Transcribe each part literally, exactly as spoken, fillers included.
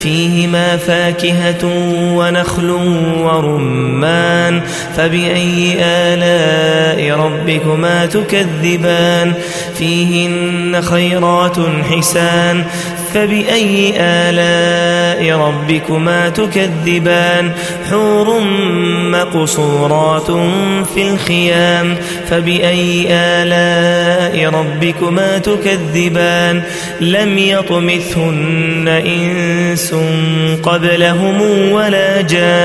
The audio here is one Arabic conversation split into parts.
فيهما فاكهة ونخل ورمان فبأي آلاء ربكما تكذبان فيهن خيرات حسان فبأي آلاء ربكما تكذبان حور مقصورات في الخيام فبأي آلاء ربكما تكذبان لم يطمثهن إنس قبلهم ولا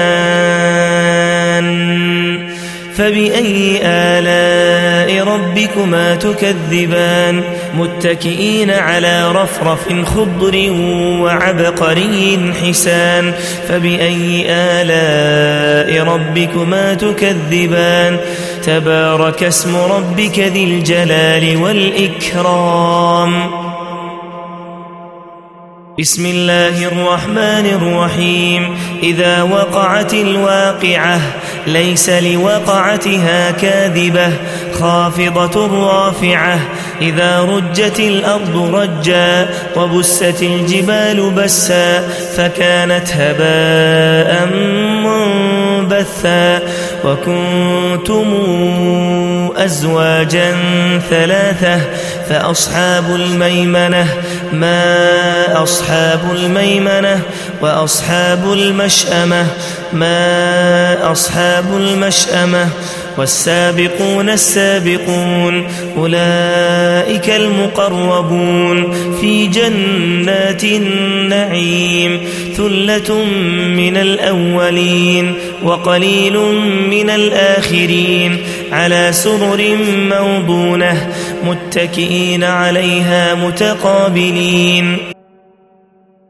جان فبأي آلاء ربكما تكذبان متكئين على رفرف خضر وعبقري حسان فبأي آلاء ربكما تكذبان تبارك اسم ربك ذي الجلال والإكرام بسم الله الرحمن الرحيم إذا وقعت الواقعة ليس لوقعتها كاذبة خافضة رافعة إذا رجت الأرض رجا وبست الجبال بسا فكانت هباء منبثا وكنتم أزواجا ثلاثة فأصحاب الميمنة ما أصحاب الميمنة وأصحاب المشأمة ما أصحاب المشأمة والسابقون السابقون أولئك المقربون في جنات النعيم ثلة من الأولين وقليل من الآخرين على سرر موضونة متكئين عليها متقابلين